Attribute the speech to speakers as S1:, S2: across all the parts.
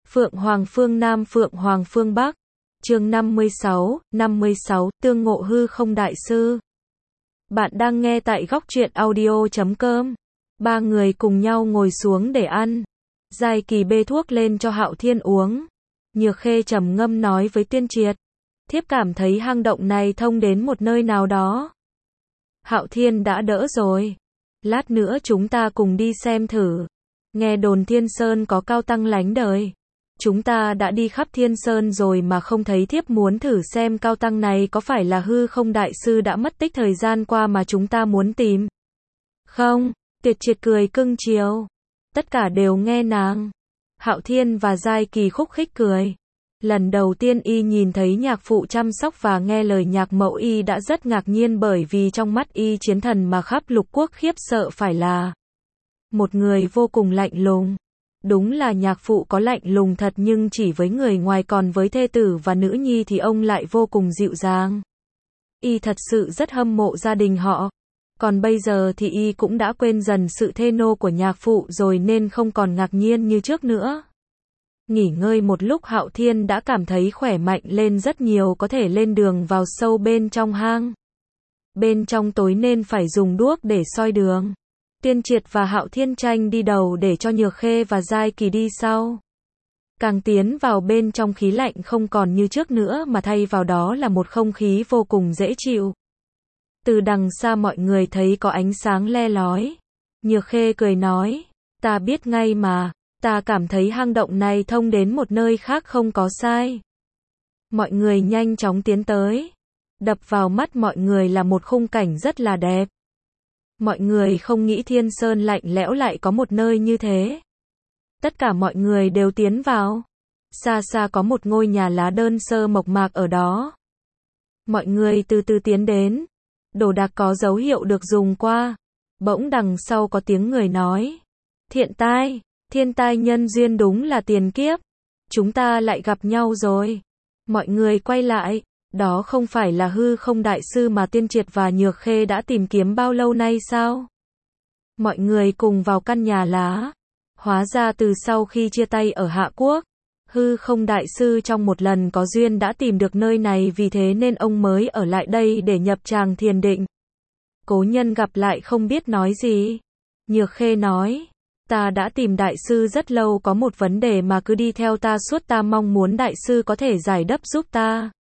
S1: Phượng Hoàng phương Nam Phượng Hoàng phương Bắc. Chương 56, Tương ngộ hư không đại sư. Bạn đang nghe tại góc truyện audio.com. Ba người cùng nhau ngồi xuống để ăn. Giai Kỳ bê thuốc lên cho Hạo Thiên uống. Nhược Khê trầm ngâm nói với Tiên Triệt. Thiếp cảm thấy hang động này thông đến một nơi nào đó. Hạo Thiên đã đỡ rồi. Lát nữa chúng ta cùng đi xem thử. Nghe đồn Thiên Sơn có cao tăng lánh đời. Chúng ta đã đi khắp Thiên Sơn rồi mà không thấy, thiếp muốn thử xem cao tăng này có phải là hư không đại sư đã mất tích thời gian qua mà chúng ta muốn tìm. Không, Tuyệt Triệt cười cưng chiều. Tất cả đều nghe nàng. Hạo Thiên và Giai Kỳ khúc khích cười. Lần đầu tiên y nhìn thấy nhạc phụ chăm sóc và nghe lời nhạc mẫu, y đã rất ngạc nhiên, bởi vì trong mắt y chiến thần mà khắp lục quốc khiếp sợ phải là một người vô cùng lạnh lùng. Đúng là nhạc phụ có lạnh lùng thật, nhưng chỉ với người ngoài, còn với thê tử và nữ nhi thì ông lại vô cùng dịu dàng. Y thật sự rất hâm mộ gia đình họ. Còn bây giờ thì y cũng đã quên dần sự thê nô của nhạc phụ rồi nên không còn ngạc nhiên như trước nữa. Nghỉ ngơi một lúc, Hạo Thiên đã cảm thấy khỏe mạnh lên rất nhiều, có thể lên đường vào sâu bên trong hang. Bên trong tối nên phải dùng đuốc để soi đường. Tiên Triệt và Hạo Thiên tranh đi đầu để cho Nhược Khê và Giai Kỳ đi sau. Càng tiến vào bên trong, khí lạnh không còn như trước nữa mà thay vào đó là một không khí vô cùng dễ chịu. Từ đằng xa mọi người thấy có ánh sáng le lói. Nhược Khê cười nói, ta biết ngay mà, ta cảm thấy hang động này thông đến một nơi khác không có sai. Mọi người nhanh chóng tiến tới. Đập vào mắt mọi người là một khung cảnh rất là đẹp. Mọi người không nghĩ Thiên Sơn lạnh lẽo lại có một nơi như thế. Tất cả mọi người đều tiến vào. Xa xa có một ngôi nhà lá đơn sơ mộc mạc ở đó. Mọi người từ từ tiến đến. Đồ đạc có dấu hiệu được dùng qua. Bỗng đằng sau có tiếng người nói. Thiên tai nhân duyên, đúng là tiền kiếp. Chúng ta lại gặp nhau rồi. Mọi người quay lại. Đó không phải là hư không đại sư mà Tiên Triệt và Nhược Khê đã tìm kiếm bao lâu nay sao? Mọi người cùng vào căn nhà lá. Hóa ra từ sau khi chia tay ở Hạ Quốc, hư không đại sư trong một lần có duyên đã tìm được nơi này, vì thế nên ông mới ở lại đây để nhập tràng thiền định. Cố nhân gặp lại không biết nói gì. Nhược Khê nói, ta đã tìm đại sư rất lâu, có một vấn đề mà cứ đi theo ta suốt, ta mong muốn đại sư có thể giải đáp giúp ta.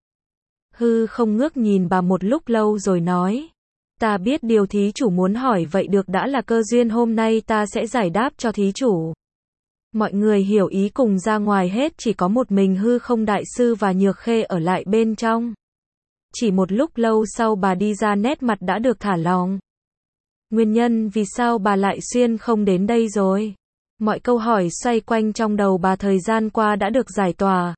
S1: Hư không ngước nhìn bà một lúc lâu rồi nói, ta biết điều thí chủ muốn hỏi, vậy được, đã là cơ duyên, hôm nay ta sẽ giải đáp cho thí chủ. Mọi người hiểu ý cùng ra ngoài hết, chỉ có một mình hư không đại sư và Nhược Khê ở lại bên trong. Chỉ một lúc lâu sau bà đi ra, nét mặt đã được thả lỏng. Nguyên nhân vì sao bà lại xuyên không đến đây rồi? Mọi câu hỏi xoay quanh trong đầu bà thời gian qua đã được giải tỏa.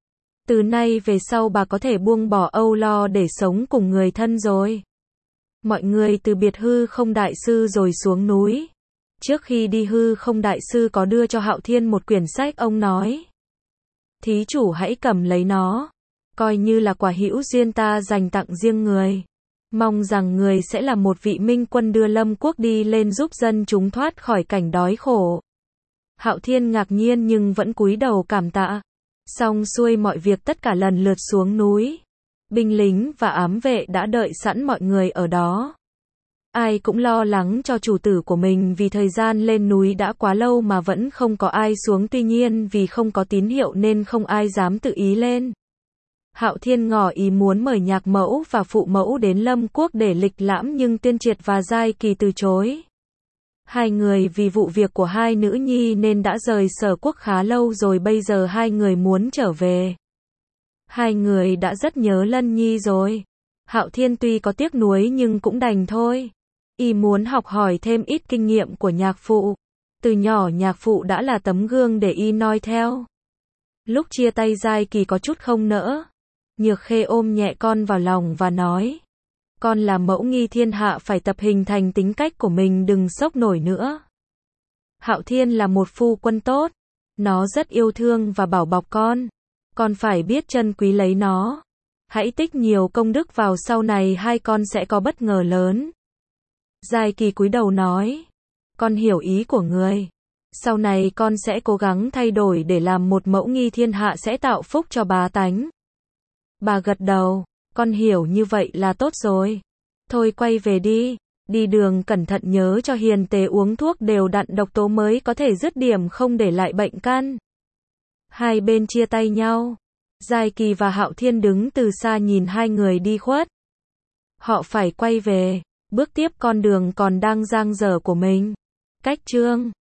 S1: Từ nay về sau bà có thể buông bỏ âu lo để sống cùng người thân rồi. Mọi người từ biệt hư không đại sư rồi xuống núi. Trước khi đi, hư không đại sư có đưa cho Hạo Thiên một quyển sách, ông nói. Thí chủ hãy cầm lấy nó. Coi như là quả hữu duyên ta dành tặng riêng người. Mong rằng người sẽ là một vị minh quân đưa Lâm quốc đi lên giúp dân chúng thoát khỏi cảnh đói khổ. Hạo Thiên ngạc nhiên nhưng vẫn cúi đầu cảm tạ. Xong xuôi mọi việc, tất cả lần lượt xuống núi. Binh lính và ám vệ đã đợi sẵn mọi người ở đó. Ai cũng lo lắng cho chủ tử của mình, vì thời gian lên núi đã quá lâu mà vẫn không có ai xuống, tuy nhiên vì không có tín hiệu nên không ai dám tự ý lên. Hạo Thiên ngỏ ý muốn mời nhạc mẫu và phụ mẫu đến Lâm quốc để lịch lãm, nhưng Tiên Triệt và Giai Kỳ từ chối. Hai người vì vụ việc của hai nữ nhi nên đã rời Sở quốc khá lâu rồi, bây giờ hai người muốn trở về. Hai người đã rất nhớ Lân Nhi rồi. Hạo Thiên tuy có tiếc nuối nhưng cũng đành thôi. Y muốn học hỏi thêm ít kinh nghiệm của nhạc phụ. Từ nhỏ nhạc phụ đã là tấm gương để y noi theo. Lúc chia tay, Giai Kỳ có chút không nỡ. Nhược Khê ôm nhẹ con vào lòng và nói, con là mẫu nghi thiên hạ, phải tập hình thành tính cách của mình, đừng sốc nổi nữa. Hạo Thiên là một phu quân tốt. Nó rất yêu thương và bảo bọc con phải biết trân quý lấy nó. Hãy tích nhiều công đức vào, sau này hai con sẽ có bất ngờ lớn. Giai Kỳ cúi đầu nói, con hiểu ý của người. Sau này con sẽ cố gắng thay đổi để làm một mẫu nghi thiên hạ sẽ tạo phúc cho bá tánh. Bà gật đầu, con hiểu như vậy là tốt rồi. Thôi quay về đi, đi đường cẩn thận nhớ cho hiền tế uống thuốc đều đặn độc tố mới có thể dứt điểm không để lại bệnh căn. Hai bên chia tay nhau. Giai Kỳ và Hạo Thiên đứng từ xa nhìn hai người đi khuất. Họ phải quay về, bước tiếp con đường còn đang dang dở của mình. Cách chương